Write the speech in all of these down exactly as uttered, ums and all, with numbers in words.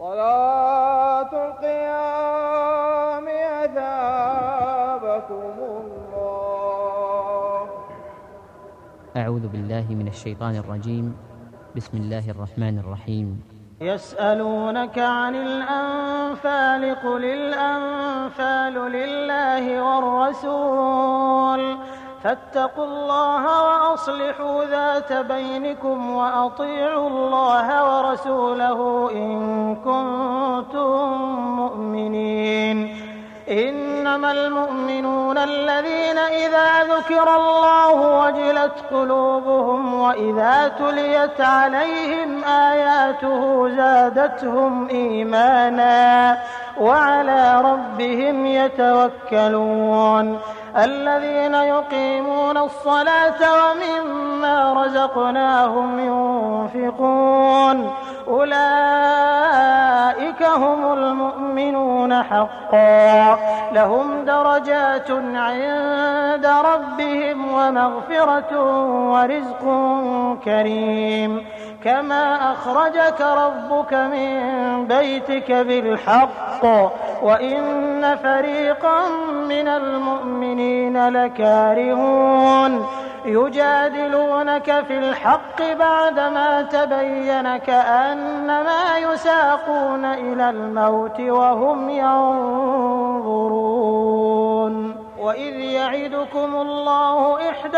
صلاة القيام أثابكم الله. أعوذ بالله من الشيطان الرجيم. بسم الله الرحمن الرحيم. يسألونك عن الأنفال قل الأنفال لله والرسول فاتقوا الله وأصلحوا ذات بينكم وأطيعوا الله ورسوله إن كنتم مؤمنين. إنما المؤمنون الذين إذا ذكر الله وجلت قلوبهم وإذا تليت عليهم آياته زادتهم إيمانا وعلى ربهم يتوكلون. الذين يقيمون الصلاة ومما رزقناهم ينفقون أولئك هم المؤمنون حقا لهم درجات عند ربهم ومغفرة ورزق كريم. كما أخرجك ربك من بيتك بالحق وإن فريقا من المؤمنين لكارهون يجادلونك في الحق بعدما تبين كأنما يساقون إلى الموت وهم ينظرون. وإذ يعدكم الله إحدى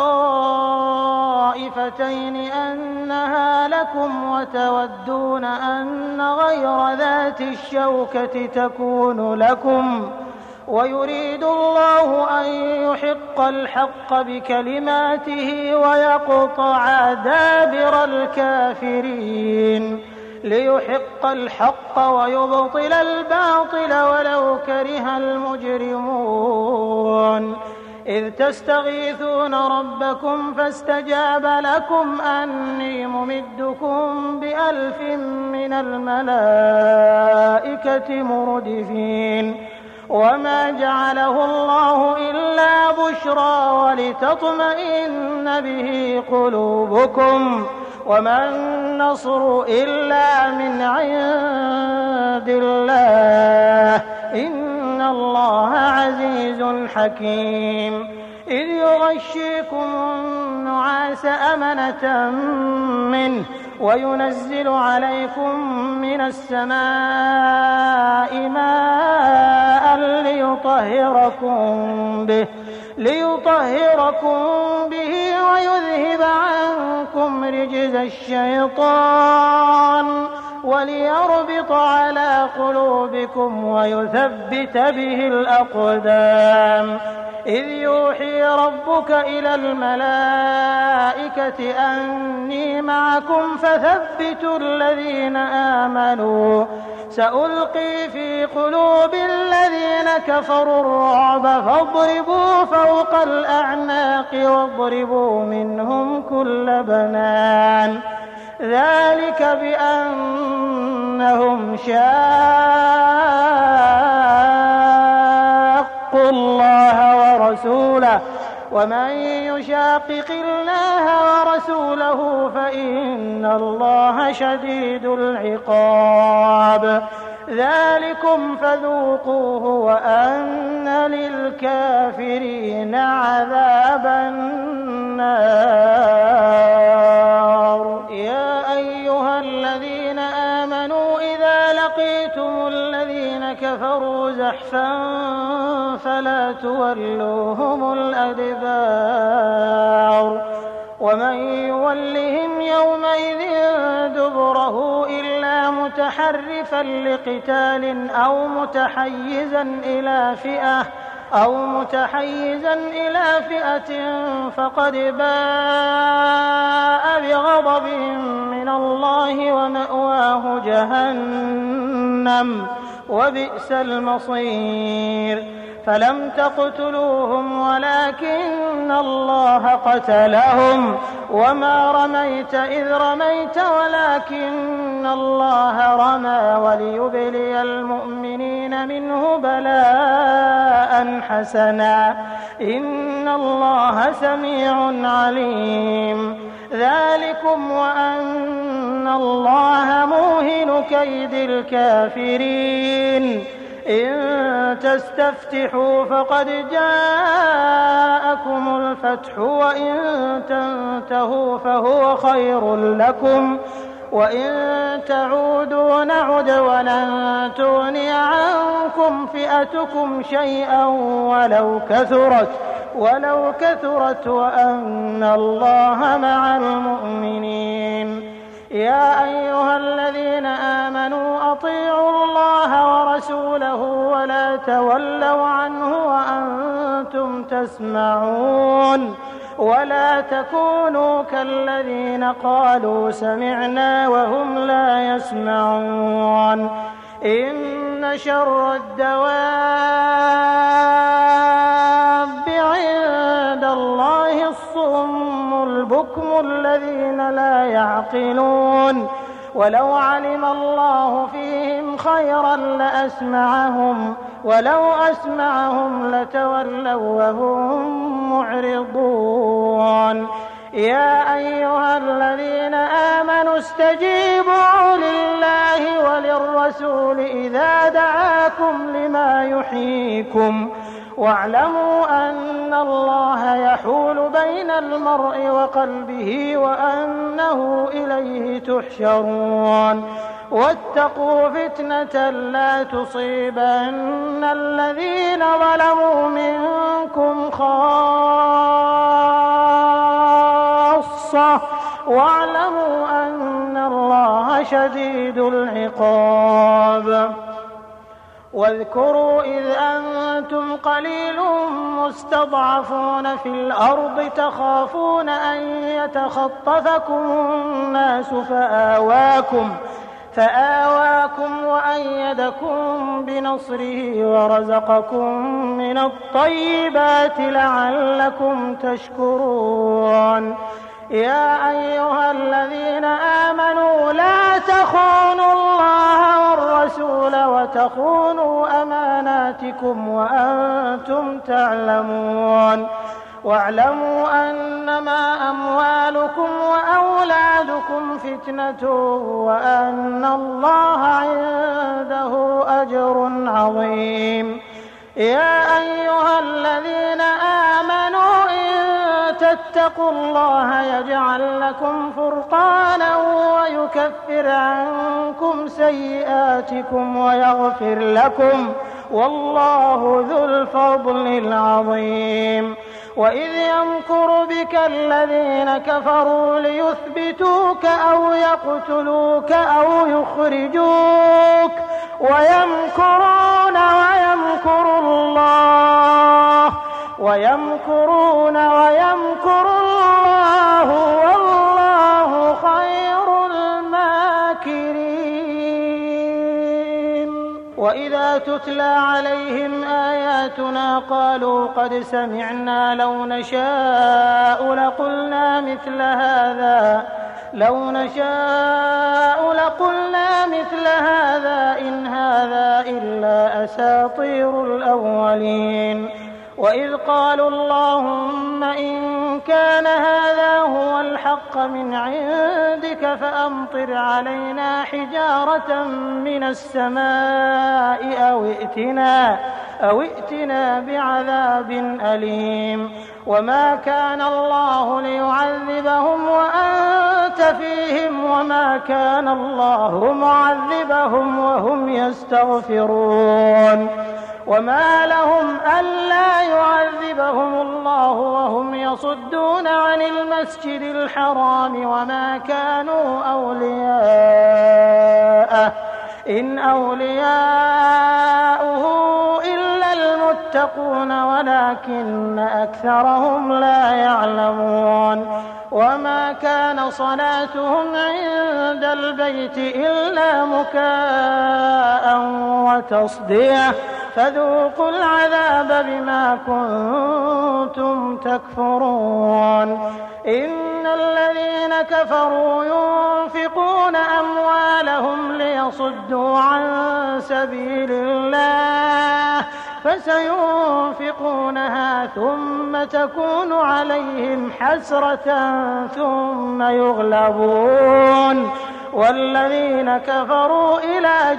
الطائفتين أنها لكم وتودون أن غير ذات الشوكة تكون لكم ويريد الله أن يحق الحق بكلماته ويقطع دابر الكافرين ليحق الحق ويبطل الباطل ولو كره المجرمون. إذ تستغيثون ربكم فاستجاب لكم أني ممدكم بألف من الملائكة مردفين. وما جعله الله إلا بشرى ولتطمئن به قلوبكم وما النصر إلا من عند الله إن الله عزيز حكيم. إذ يغشيكم النعاس أمنة منه وينزل عليكم من السماء ماء ليطهركم به ليطهركم به ويذهب عنكم رجز الشيطان وليربط على قلوبكم ويثبت به الأقدام. إذ يوحي ربك إلى الملائكة أني معكم فثبتوا الذين آمنوا سألقي في قلوب الذين كفروا الرعب فاضربوا فوق الأعناق واضربوا منهم كل بنان. ذلك بأنهم شاقوا الله ورسوله ومن يشاقق الله ورسوله فإن الله شديد العقاب. ذلكم فذوقوه وأن للكافرين عذاب النار. يا أيها الذين آمنوا إذا لقيتم الذين كفروا زحفا فلا تولوهم الأدبار ومن يولهم يومئذ دبره إلا متحرفا لقتال أو متحيزا إلى فئة أو متحيزا إلى فئة فقد باء بغضب من الله ومأواه جهنم وبئس المصير. فلم تقتلوهم ولكن الله قتلهم وما رميت إذ رميت ولكن الله رمى وليبلي المؤمنين منه بلاء حسنا إن الله سميع عليم. ذلكم وأن الله موهن كيد الكافرين إن تستفتحوا فقد جاءكم الفتح وإن تنتهوا فهو خير لكم وإن تعودوا نعد ولن تغني عنكم فئتكم شيئا ولو كثرت ولو كثرت وأن الله مع المؤمنين. يا أيها الذين آمنوا أطيعوا الله ورسوله ولا تولوا عنه وأنتم تسمعون ولا تكونوا كالذين قالوا سمعنا وهم لا يسمعون. إن شر الدواب عند الله الصم البكم الذين لا يعقلون ولو علم الله فيهم خيرا لأسمعهم ولو أسمعهم لتولوا وهم معرضون. يا أيها الذين آمنوا استجيبوا لله وللرسول إذا دعاكم لما يحييكم واعلموا أن الله يحول بين المرء وقلبه وأنه إليه تحشرون. واتقوا فتنة لا تصيبن الذين ظلموا منكم خاصة واعلموا أن الله شديد العقاب. واذكروا إذ أنتم قليل مستضعفون في الأرض تخافون أن يتخطفكم الناس فآواكم فآواكم وأيدكم بنصره ورزقكم من الطيبات لعلكم تشكرون. يا أيها الذين آمنوا لا تخونوا الله والرسول وتخونوا أماناتكم وأنتم تعلمون واعلموا أنما أموالكم وأولادكم فتنة وأن الله عنده أجر عظيم. يا أيها الذين آمنوا إن تتقوا الله يجعل لكم فرقانا ويكفر عنكم سيئاتكم ويغفر لكم والله ذو الفضل العظيم. وإذ يمكر بك الذين كفروا ليثبتوك أو يقتلوك أو يخرجوك ويمكرون ويمكر الله ويمكرون ويمكر الله والله خير الماكرين. وإذا تتلى عليهم آياتنا قالوا قد سمعنا لو نشاء لقلنا مثل هذا لو نشاء لقلنا مثل هذا إن هذا إلا أساطير الأولين. وإذ قالوا اللهم إن كان هذا هو الحق من عندك فأمطر علينا حجارة من السماء أو ائتنا, أو ائتنا بعذاب أليم. وما كان الله ليعذبهم وأنت فيهم وما كان الله معذبهم وهم يستغفرون. وما لهم ألا يعذبهم الله وهم يصدون عن المسجد الحرام وما كانوا أولياءه إن أولياؤه إلا المتقون ولكن أكثرهم لا يعلمون. وما كان صلاتهم عند البيت إلا مكاء وتصدية فذوقوا العذاب بما كنتم تكفرون. إن الذين كفروا ينفقون أموالهم ليصدوا عن سبيل الله فسينفقونها ثم تكون عليهم حسرة ثم يغلبون والذين كفروا إلى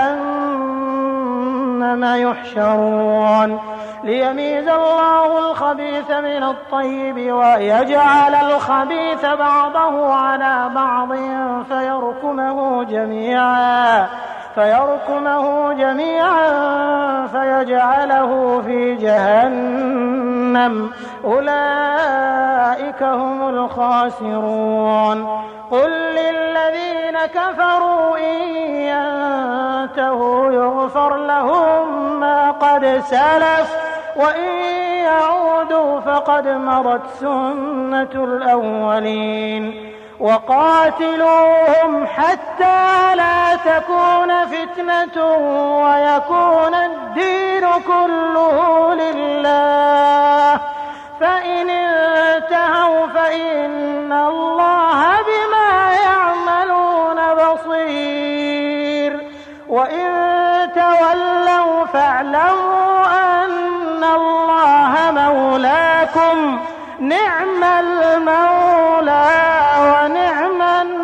جهنم يحشرون ليميز الله الخبيث من الطيب ويجعل الخبيث بعضه على بعض فيركمه جميعا فيركمه جميعا فيجعله في جهنم أولئك هم الخاسرون قل للذين كفروا إن ينتهوا يغفر لهم ما قد سلف وإن يعودوا فقد مضت سنة الأولين وقاتلوهم حتى لا تكون فتنة ويكون الدين كله لله فإن انتهوا فإن الله بما يعملون بصير وإن تولوا فاعلموا أن الله مولاكم نعم المولى ونعم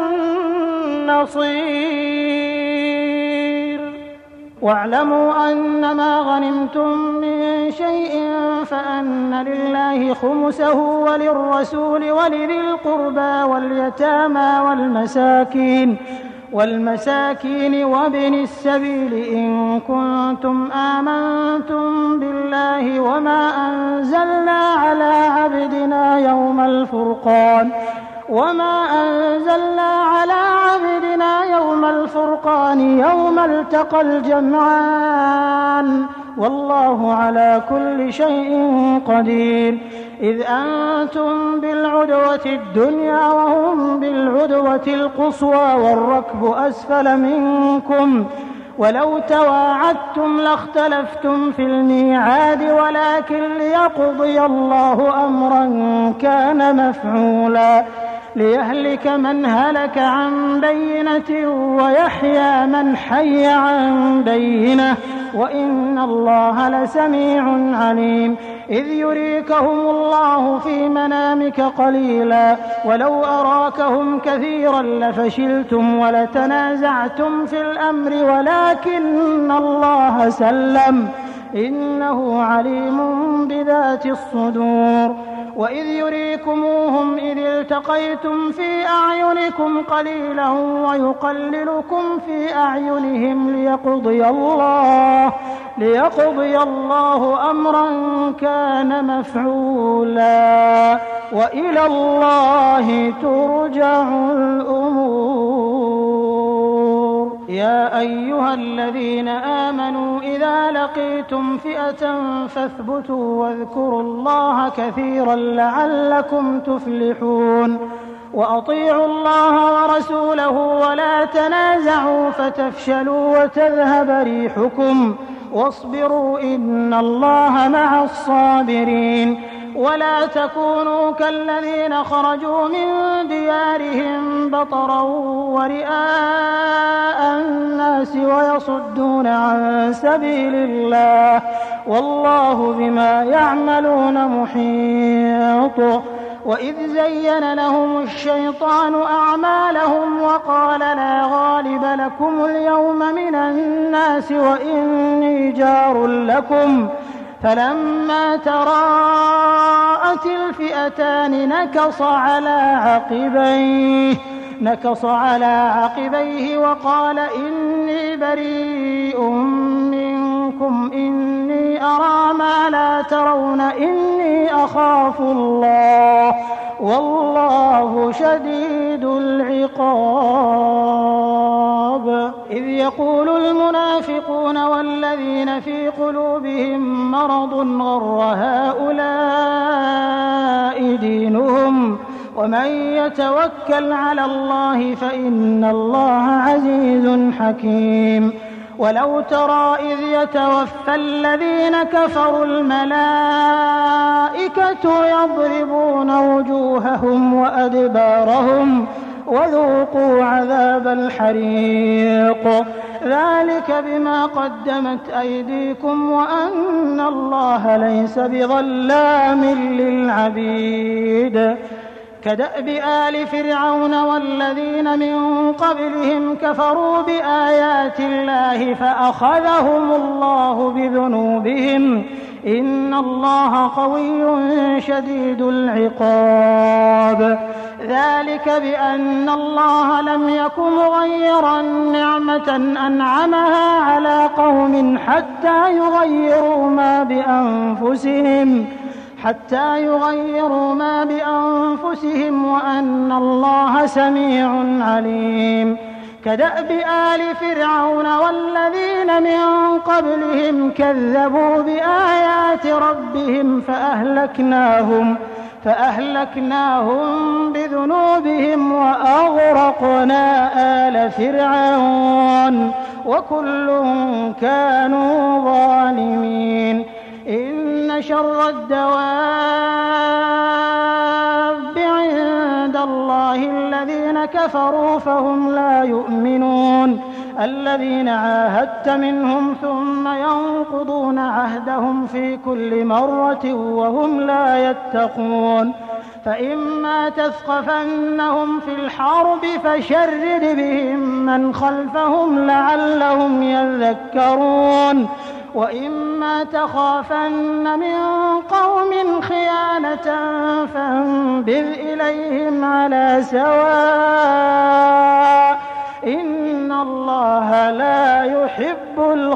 النصير واعلموا أنما غنمتم من شيء فأن لله خمسه وللرسول ولذي القربى واليتامى والمساكين والمساكين وابن السبيل إن كنتم آمنتم بالله وما أنزلنا على عبدنا يوم الفرقان وما أنزلنا على عبدنا يوم الفرقان يوم التقى الجمعان والله على كل شيء قدير إذ أنتم بالعدوة الدنيا وهم بالعدوة القصوى والركب أسفل منكم ولو تواعدتم لاختلفتم في الميعاد ولكن ليقضي الله أمرا كان مفعولا ليهلك من هلك عن بينة ويحيى من حي عن بينة وإن الله لسميع عليم إذ يريكهم الله في منامك قليلا ولو أراكهم كثيرا لفشلتم ولتنازعتم في الأمر ولكن الله سلم إنه عليم بذات الصدور وإذ يريكموهم إذ التقيتم في أعينكم قليلا ويقللكم في أعينهم ليقضي الله ليقضي الله أمرا كان مفعولا وإلى الله ترجع الأمور يا أيها الذين آمنوا إذا لقيتم فئة فاثبتوا واذكروا الله كثيرا لعلكم تفلحون وأطيعوا الله ورسوله ولا تنازعوا فتفشلوا وتذهب ريحكم واصبروا إن الله مع الصابرين ولا تكونوا كالذين خرجوا من ديارهم بطرا ورئاء الناس ويصدون عن سبيل الله والله بما يعملون محيط وإذ زين لهم الشيطان أعمالهم وقال لا غالب لكم اليوم من الناس وإني جار لكم فلما تراءت الفئتان نكص على عقبيه نكص على عقبيه وقال إني بريء منكم إني أرى ما لا ترون إني أخاف الله والله شديد العقاب إذ يقول المنافقون والذين في قلوبهم مرض غر هؤلاء دينهم ومن يتوكل على الله فإن الله عزيز حكيم ولو ترى إذ يتوفى الذين كفروا الملائكة يضربون وجوههم وأدبارهم وذوقوا عذاب الحريق ذلك بما قدمت أيديكم وأن الله ليس بظلام للعبيد كدأب آل فرعون والذين من قبلهم كفروا بآيات الله فأخذهم الله بذنوبهم إن الله قوي شديد العقاب. ذلك بأن الله لم يك مغيرا نعمة أنعمها على قوم حتى يغيروا ما بأنفسهم حتى يغيروا ما بأنفسهم وأن الله سميع عليم. كدأب آل فرعون والذين من قبلهم كذبوا بآيات ربهم فأهلكناهم فأهلكناهم بذنوبهم وأغرقنا آل فرعون وكل كانوا ظالمين. إن شر الدواب عند الله الذين كفروا فهم لا يؤمنون الذين عاهدت منهم ثم ينقضون عهدهم في كل مرة وهم لا يتقون. فإما تثقفنهم في الحرب فشرد بهم من خلفهم لعلهم يذكرون وإما تخافن من قوم خيانة فانبذ إليهم على سواء إن الله لا يحب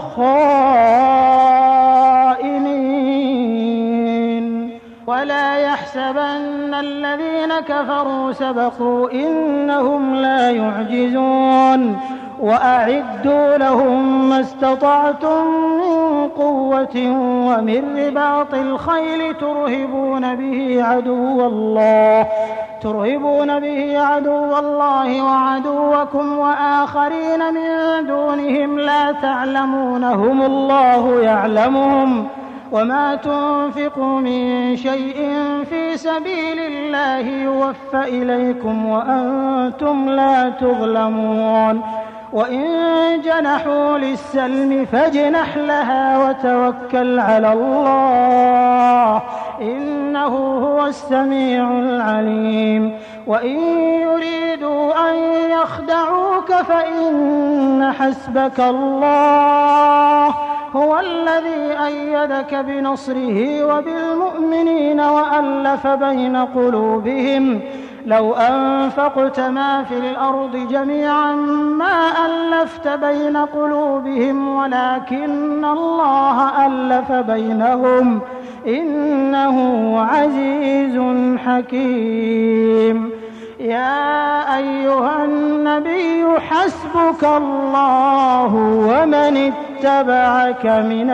الخائنين. ولا يحسبن الذين كفروا سبقوا إنهم لا يعجزون وأعدوا لهم ما استطعتم من قوة ومن رباط الخيل ترهبون به عدو الله ترهبون به عدو الله وعدوكم وآخرين من دونهم لا تعلمونهم الله يعلمهم وما تنفقوا من شيء في سبيل الله يوفى إليكم وأنتم لا تظلمون. وإن جنحوا للسلم فاجنح لها وتوكل على الله إنه هو السميع العليم. وإن يريدوا أن يخدعوك فإن حسبك الله هو الذي أيدك بنصره وبالمؤمنين وألف بين قلوبهم لو أنفقت ما في الأرض جميعا ما ألفت بين قلوبهم ولكن الله ألف بينهم إنه عزيز حكيم. يا أيها النبي حسبك الله ومن اتبعك من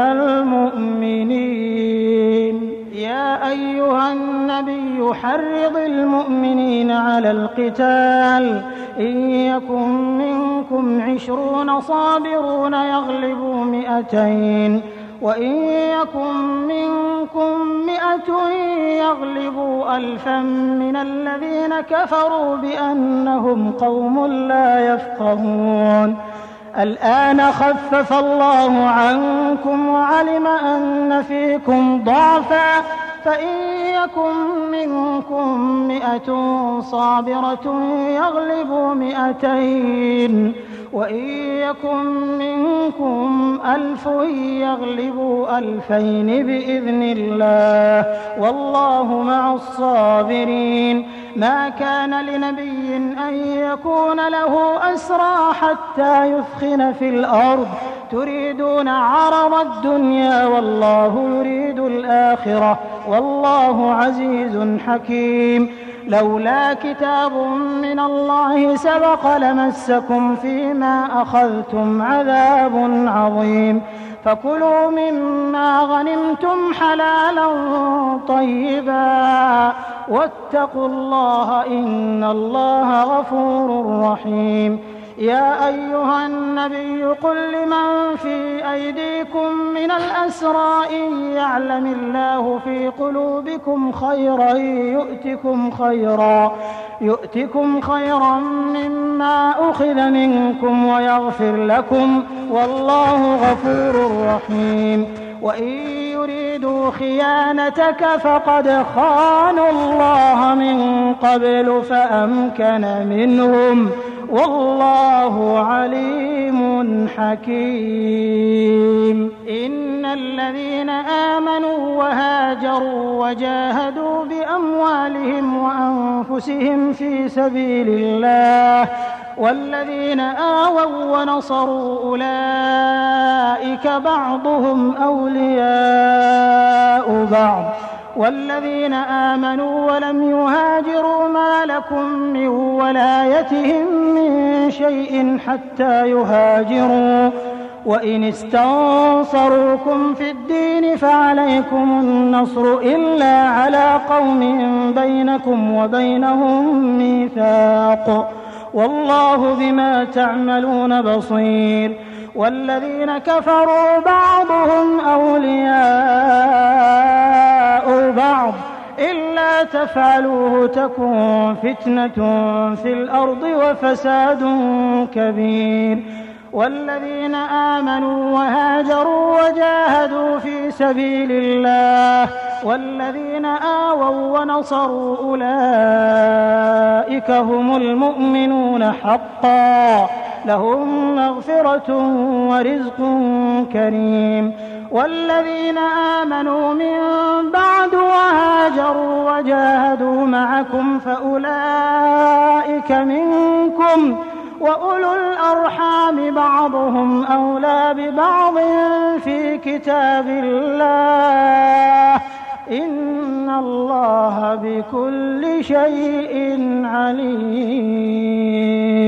المؤمنين. يا أيها النبي حرض المؤمنين على القتال إن يكن منكم عشرون صابرون يغلبوا مئتين وإن يكن منكم مئة يغلبوا ألفا من الذين كفروا بأنهم قوم لا يفقهون. الآن خفف الله عنكم وعلم أن فيكم ضعفا فإن يكن منكم مئة صابرة يغلبوا مئتين وإن يكن منكم ألف يغلبوا ألفين بإذن الله والله مع الصابرين. ما كان لنبي أن يكون له أسرى حتى يثخن في الأرض تريدون عرض الدنيا والله يريد الآخرة والله عزيز حكيم. لولا كتاب من الله سبق لمسكم فيما أخذتم عذاب عظيم. فكلوا مما غنمتم حلالا طيبا واتقوا الله إن الله غفور رحيم. يا أيها النبي قل لمن في أيديكم من الأسرى إن يعلم الله في قلوبكم خيرا يؤتكم خيرا يؤتكم خيرا مما أخذ منكم ويغفر لكم والله غفور رحيم. وإن يريدوا خيانتك فقد خانوا الله من قبل فأمكن منهم والله عليم حكيم. إن الذين آمنوا وهاجروا وجاهدوا بأموالهم وأنفسهم في سبيل الله والذين آووا ونصروا أولئك بعضهم أولياء بعض والذين آمنوا ولم يهاجروا ما لكم من ولايتهم من شيء حتى يهاجروا وإن استنصروكم في الدين فعليكم النصر إلا على قوم بينكم وبينهم ميثاق والله بما تعملون بصير. والذين كفروا بعضهم أولياء بعض إلا تفعلوه تكن فتنة في الأرض وفساد كبير. والذين آمنوا وهاجروا وجاهدوا في سبيل الله والذين آووا ونصروا أولئك هم المؤمنون حقا لهم مغفرة ورزق كريم. والذين آمنوا من بعد وهاجروا وجاهدوا معكم فأولئك منكم وأولو الأرحام بعضهم أولى ببعض في كتاب الله إن الله بكل شيء عليم.